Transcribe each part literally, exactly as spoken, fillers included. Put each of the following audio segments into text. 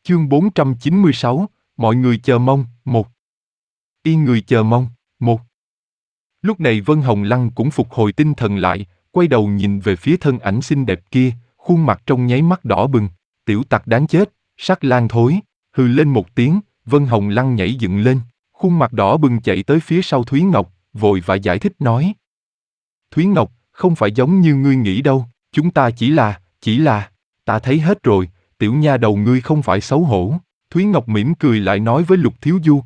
Chương bốn trăm chín mươi sáu, mọi người chờ mong, một. Yên người chờ mong, một. Lúc này Vân Hồng Lăng cũng phục hồi tinh thần lại, quay đầu nhìn về phía thân ảnh xinh đẹp kia, khuôn mặt trong nháy mắt đỏ bừng. Tiểu tặc đáng chết, sắc lang thối, hừ lên một tiếng, Vân Hồng Lăng nhảy dựng lên, khuôn mặt đỏ bừng chạy tới phía sau Thúy Ngọc, vội vã giải thích nói. Thúy Ngọc, không phải giống như ngươi nghĩ đâu, chúng ta chỉ là, chỉ là, ta thấy hết rồi, tiểu nha đầu ngươi không phải xấu hổ. Thúy Ngọc mỉm cười lại nói với Lục Thiếu Du.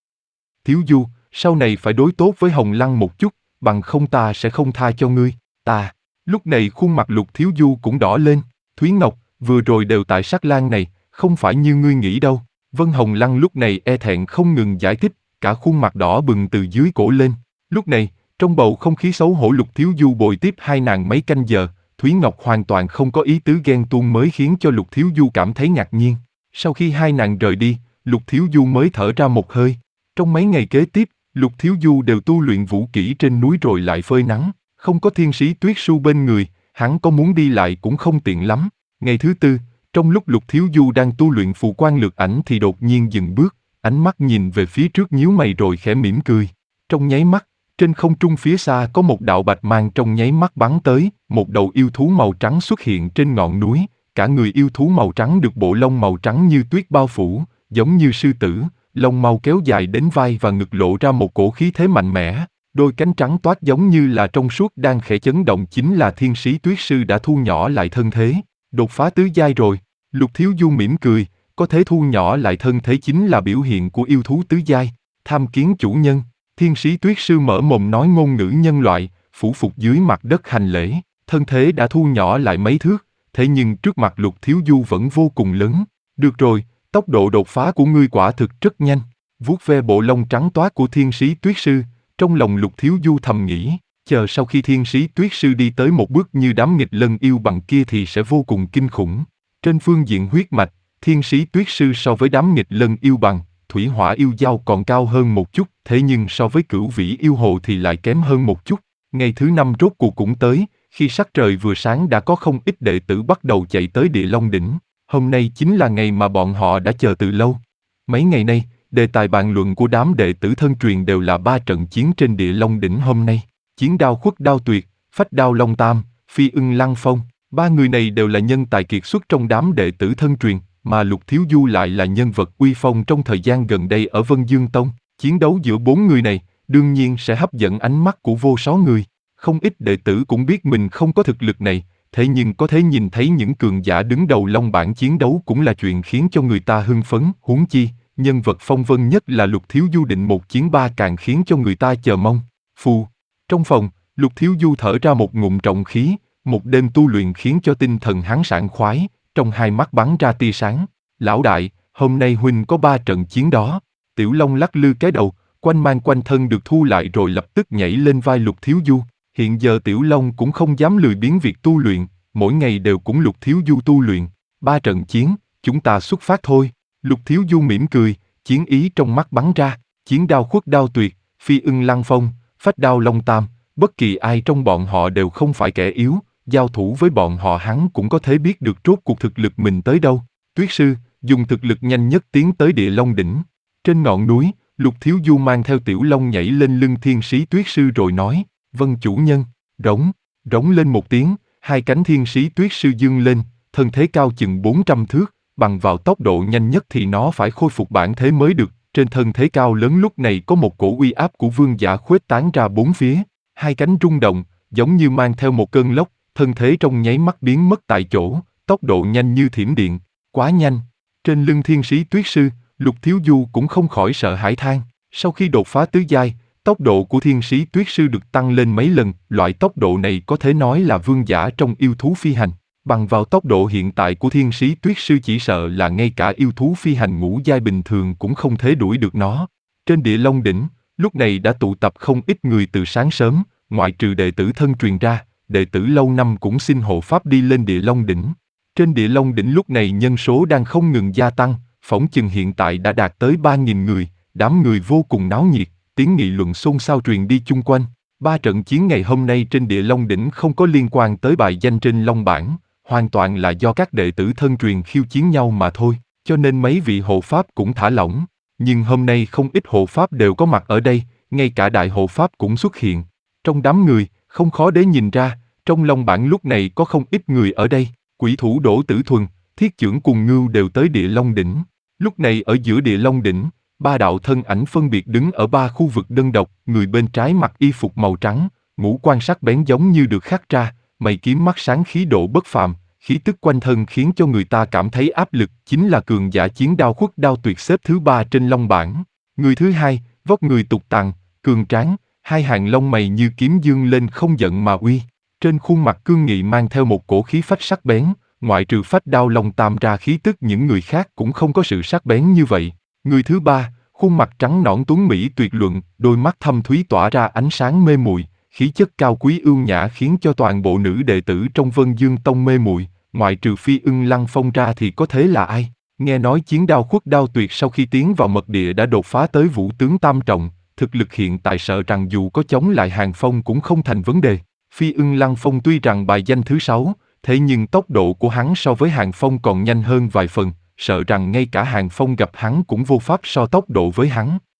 Thiếu Du, sau này phải đối tốt với Hồng Lăng một chút, bằng không ta sẽ không tha cho ngươi, ta. Lúc này khuôn mặt Lục Thiếu Du cũng đỏ lên. Thúy Ngọc, vừa rồi đều tại sắc lang này, không phải như ngươi nghĩ đâu. Vân Hồng Lăng lúc này e thẹn không ngừng giải thích, cả khuôn mặt đỏ bừng từ dưới cổ lên. Lúc này, trong bầu không khí xấu hổ Lục Thiếu Du bồi tiếp hai nàng mấy canh giờ, Thúy Ngọc hoàn toàn không có ý tứ ghen tuông mới khiến cho Lục Thiếu Du cảm thấy ngạc nhiên. Sau khi hai nàng rời đi, Lục Thiếu Du mới thở ra một hơi. Trong mấy ngày kế tiếp, Lục Thiếu Du đều tu luyện vũ kỹ trên núi rồi lại phơi nắng, không có thiên sĩ Tuyết Su bên người, hắn có muốn đi lại cũng không tiện lắm. Ngày thứ tư, trong lúc Lục Thiếu Du đang tu luyện phù quan lược ảnh thì đột nhiên dừng bước, ánh mắt nhìn về phía trước nhíu mày rồi khẽ mỉm cười. Trong nháy mắt, trên không trung phía xa có một đạo bạch mang trong nháy mắt bắn tới, một đầu yêu thú màu trắng xuất hiện trên ngọn núi, cả người yêu thú màu trắng được bộ lông màu trắng như tuyết bao phủ, giống như sư tử, lông màu kéo dài đến vai và ngực lộ ra một cổ khí thế mạnh mẽ, đôi cánh trắng toát giống như là trong suốt đang khẽ chấn động chính là thiên sĩ Tuyết Sư đã thu nhỏ lại thân thế, đột phá tứ giai rồi. Lục Thiếu Du mỉm cười, có thể thu nhỏ lại thân thế chính là biểu hiện của yêu thú tứ giai, tham kiến chủ nhân. Thiên sĩ Tuyết Sư mở mồm nói ngôn ngữ nhân loại, phủ phục dưới mặt đất hành lễ, thân thế đã thu nhỏ lại mấy thước, thế nhưng trước mặt Lục Thiếu Du vẫn vô cùng lớn. Được rồi, tốc độ đột phá của ngươi quả thực rất nhanh. Vuốt ve bộ lông trắng toát của thiên sĩ Tuyết Sư, trong lòng Lục Thiếu Du thầm nghĩ, chờ sau khi thiên sĩ Tuyết Sư đi tới một bước như đám nghịch lân yêu bằng kia thì sẽ vô cùng kinh khủng. Trên phương diện huyết mạch, thiên sĩ Tuyết Sư so với đám nghịch lân yêu bằng, thủy hỏa yêu dao còn cao hơn một chút, thế nhưng so với cửu vĩ yêu hồ thì lại kém hơn một chút. Ngày thứ năm rốt cuộc cũng tới, khi sắc trời vừa sáng đã có không ít đệ tử bắt đầu chạy tới Địa Long Đỉnh. Hôm nay chính là ngày mà bọn họ đã chờ từ lâu. Mấy ngày nay, đề tài bàn luận của đám đệ tử thân truyền đều là ba trận chiến trên Địa Long Đỉnh hôm nay. Chiến đao khuất đao tuyệt, phách đao long tam, phi ưng lăng phong. Ba người này đều là nhân tài kiệt xuất trong đám đệ tử thân truyền, mà Lục Thiếu Du lại là nhân vật uy phong trong thời gian gần đây ở Vân Dương Tông. Chiến đấu giữa bốn người này, đương nhiên sẽ hấp dẫn ánh mắt của vô số người. Không ít đệ tử cũng biết mình không có thực lực này, thế nhưng có thể nhìn thấy những cường giả đứng đầu long bảng chiến đấu cũng là chuyện khiến cho người ta hưng phấn. Huống chi, nhân vật phong vân nhất là Lục Thiếu Du định một chiến ba càng khiến cho người ta chờ mong. Phù. Trong phòng, Lục Thiếu Du thở ra một ngụm trọng khí, một đêm tu luyện khiến cho tinh thần hắn sảng khoái, trong hai mắt bắn ra tia sáng. Lão đại, hôm nay huynh có ba trận chiến đó. Tiểu Long lắc lư cái đầu, quanh mang quanh thân được thu lại rồi lập tức nhảy lên vai Lục Thiếu Du. Hiện giờ Tiểu Long cũng không dám lười biếng việc tu luyện, mỗi ngày đều cùng Lục Thiếu Du tu luyện. Ba trận chiến, chúng ta xuất phát thôi. Lục Thiếu Du mỉm cười, chiến ý trong mắt bắn ra, chiến đao khuất đao tuyệt, phi ưng lăng phong, phách đao long tam, bất kỳ ai trong bọn họ đều không phải kẻ yếu, giao thủ với bọn họ hắn cũng có thể biết được rốt cuộc thực lực mình tới đâu. Tuyết Sư, dùng thực lực nhanh nhất tiến tới Địa Long Đỉnh. Trên ngọn núi, Lục Thiếu Du mang theo Tiểu Long nhảy lên lưng thiên sĩ Tuyết Sư rồi nói, vâng chủ nhân, rống, rống lên một tiếng, hai cánh thiên sĩ Tuyết Sư dương lên, thân thế cao chừng bốn trăm thước, bằng vào tốc độ nhanh nhất thì nó phải khôi phục bản thế mới được. Trên thân thế cao lớn lúc này có một cổ uy áp của vương giả khuếch tán ra bốn phía, hai cánh rung động, giống như mang theo một cơn lốc, thân thế trong nháy mắt biến mất tại chỗ, tốc độ nhanh như thiểm điện, quá nhanh. Trên lưng thiên sĩ Tuyết Sư, Lục Thiếu Du cũng không khỏi sợ hãi than, sau khi đột phá tứ giai, tốc độ của thiên sĩ Tuyết Sư được tăng lên mấy lần, loại tốc độ này có thể nói là vương giả trong yêu thú phi hành. Bằng vào tốc độ hiện tại của thiên sĩ Tuyết Sư chỉ sợ là ngay cả yêu thú phi hành ngũ giai bình thường cũng không thể đuổi được nó. Trên Địa Long Đỉnh, lúc này đã tụ tập không ít người từ sáng sớm, ngoại trừ đệ tử thân truyền ra, đệ tử lâu năm cũng xin hộ pháp đi lên Địa Long Đỉnh. Trên Địa Long Đỉnh lúc này nhân số đang không ngừng gia tăng, phỏng chừng hiện tại đã đạt tới ba nghìn người, đám người vô cùng náo nhiệt, tiếng nghị luận xôn xao truyền đi chung quanh. Ba trận chiến ngày hôm nay trên Địa Long Đỉnh không có liên quan tới bài danh trên Long bảng, hoàn toàn là do các đệ tử thân truyền khiêu chiến nhau mà thôi. cho nên mấy vị hộ pháp cũng thả lỏng. Nhưng hôm nay không ít hộ pháp đều có mặt ở đây, ngay cả đại hộ pháp cũng xuất hiện. Trong đám người, không khó để nhìn ra, trong Long Bản lúc này có không ít người ở đây. Quỷ thủ Đỗ Tử Thuần, Thiết Chưởng cùng Ngưu đều tới Địa Long Đỉnh. Lúc này ở giữa Địa Long Đỉnh, ba đạo thân ảnh phân biệt đứng ở ba khu vực đơn độc, người bên trái mặc y phục màu trắng, ngũ quan sắc bén giống như được khắc ra, mày kiếm mắt sáng khí độ bất phàm, khí tức quanh thân khiến cho người ta cảm thấy áp lực, chính là cường giả chiến đao khuất đao tuyệt xếp thứ ba trên Long Bảng. Người thứ hai, vóc người tục tằng, cường tráng, hai hàng lông mày như kiếm dương lên không giận mà uy. Trên khuôn mặt cương nghị mang theo một cổ khí phách sắc bén, ngoại trừ phách đao long tam ra khí tức những người khác cũng không có sự sắc bén như vậy. Người thứ ba, khuôn mặt trắng nõn tuấn mỹ tuyệt luận, đôi mắt thâm thúy tỏa ra ánh sáng mê muội, khí chất cao quý ưu nhã khiến cho toàn bộ nữ đệ tử trong Vân Dương Tông mê muội, ngoại trừ Phi Ưng Lăng Phong ra thì có thế là ai? Nghe nói chiến đao khuất đao tuyệt sau khi tiến vào mật địa đã đột phá tới vũ tướng tam trọng, thực lực hiện tại sợ rằng dù có chống lại Hàng Phong cũng không thành vấn đề. Phi Ưng Lăng Phong tuy rằng bài danh thứ sáu, thế nhưng tốc độ của hắn so với Hàng Phong còn nhanh hơn vài phần, sợ rằng ngay cả Hàng Phong gặp hắn cũng vô pháp so tốc độ với hắn.